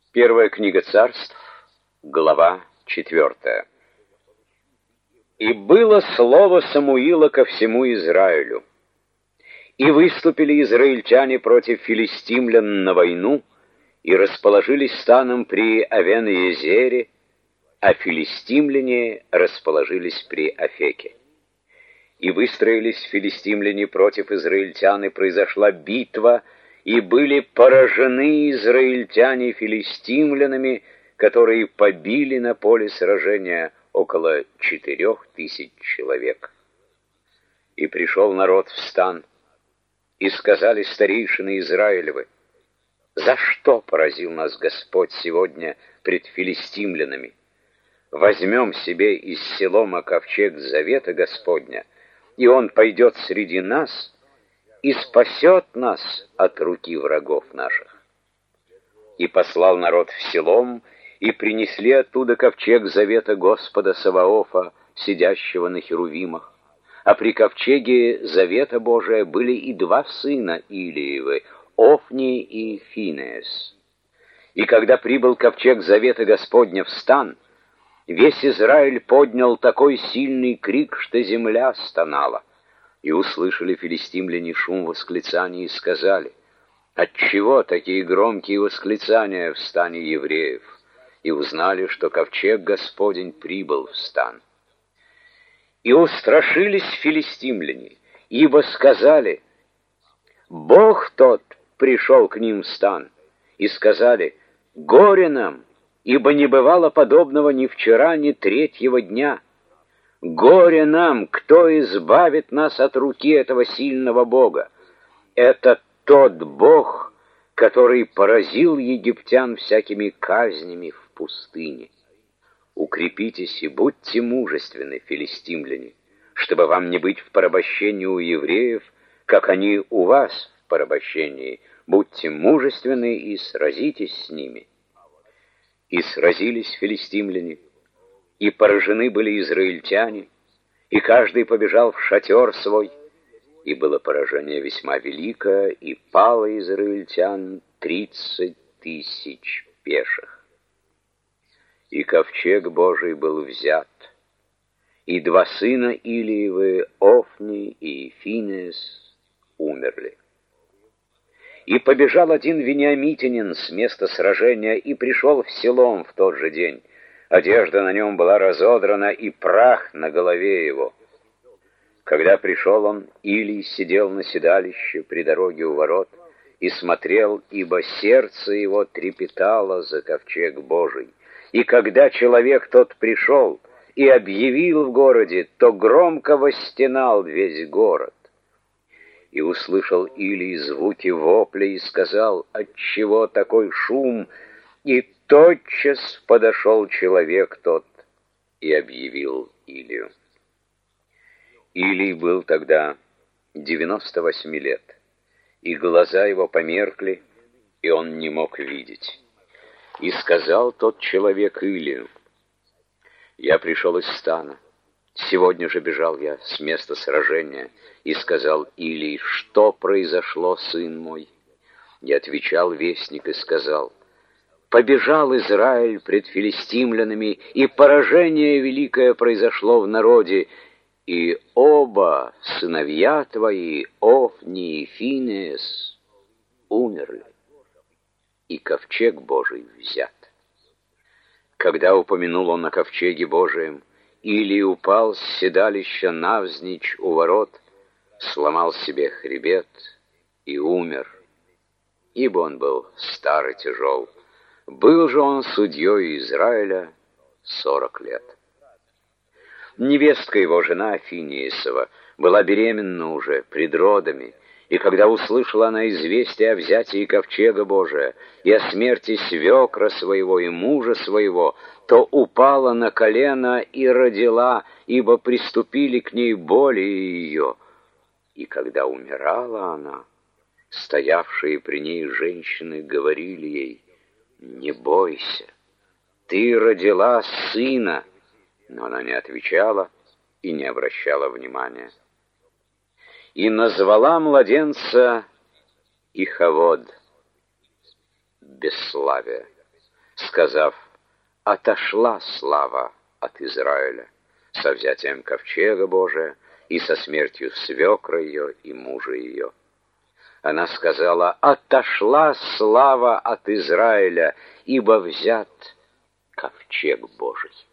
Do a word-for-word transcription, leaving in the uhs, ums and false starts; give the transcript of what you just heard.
Первая книга Царств, глава четвертая. «И было слово Самуила ко всему Израилю. И выступили израильтяне против филистимлян на войну, и расположились станом при Авен-Езере, а филистимляне расположились при Афеке. И выстроились филистимляне против израильтян, и произошла битва, и были поражены израильтяне филистимлянами, которые побили на поле сражения около четырех тысяч человек. И пришел народ в стан, и сказали старейшины Израилевы: за что поразил нас Господь сегодня пред филистимлянами? Возьмем себе из Силома ковчег завета Господня, и он пойдет среди нас и спасет нас от руки врагов наших. И послал народ в Силом, и принесли оттуда ковчег завета Господа Саваофа, сидящего на херувимах. А при ковчеге завета Божия были и два сына Илиевы, Офни и Финеас. И когда прибыл ковчег завета Господня в стан, весь Израиль поднял такой сильный крик, что земля стонала. И услышали филистимляне шум восклицаний и сказали: отчего такие громкие восклицания в стане евреев? И узнали, что ковчег Господень прибыл в стан. И устрашились филистимляне, ибо сказали: Бог тот пришел к ним в стан. И сказали: горе нам, ибо не бывало подобного ни вчера, ни третьего дня. Горе нам, кто избавит нас от руки этого сильного Бога? Это тот Бог, который поразил египтян всякими казнями в пустыне. Укрепитесь и будьте мужественны, филистимляне, чтобы вам не быть в порабощении у евреев, как они у вас в порабощении. Будьте мужественны и сразитесь с ними. И сразились филистимляне, и поражены были израильтяне, и каждый побежал в шатер свой, и было поражение весьма великое, и пало израильтян тридцать тысяч пеших. И ковчег Божий был взят, и два сына Илиевы, Офни и Финеас, умерли. И побежал один вениамитянин с места сражения и пришел в Силом в тот же день. Одежда на нем была разодрана, и прах на голове его. Когда пришел он, Илий сидел на седалище при дороге у ворот и смотрел, ибо сердце его трепетало за ковчег Божий. И когда человек тот пришел и объявил в городе, то громко восстенал весь город. И услышал Илий звуки вопля и сказал: отчего такой шум? И тотчас подошел человек тот и объявил Илию. Илий был тогда девяносто восьми лет, и глаза его померкли, и он не мог видеть. И сказал тот человек Илию: я пришел из стана, сегодня же бежал я с места сражения. И сказал Илий: что произошло, сын мой? И отвечал вестник и сказал: побежал Израиль пред филистимлянами, и поражение великое произошло в народе, и оба сыновья твои, Офни и Финеас, умерли, и ковчег Божий взят. Когда упомянул он о ковчеге Божием, Илий упал с седалища навзничь у ворот, сломал себе хребет и умер, ибо он был стар и тяжел. Был же он судьей Израиля сорок лет. Невестка его, жена Финеасова, была беременна уже пред родами, и когда услышала она известие о взятии ковчега Божия и о смерти свекра своего и мужа своего, то упала на колено и родила, ибо приступили к ней боли ее. И когда умирала она, стоявшие при ней женщины говорили ей: не бойся, ты родила сына. Но она не отвечала и не обращала внимания. И назвала младенца Ихавод, бесславие, сказав: «Отошла слава от Израиля» со взятием ковчега Божия и со смертью свекра ее и мужа ее. Она сказала: «Отошла слава от Израиля, ибо взят ковчег Божий».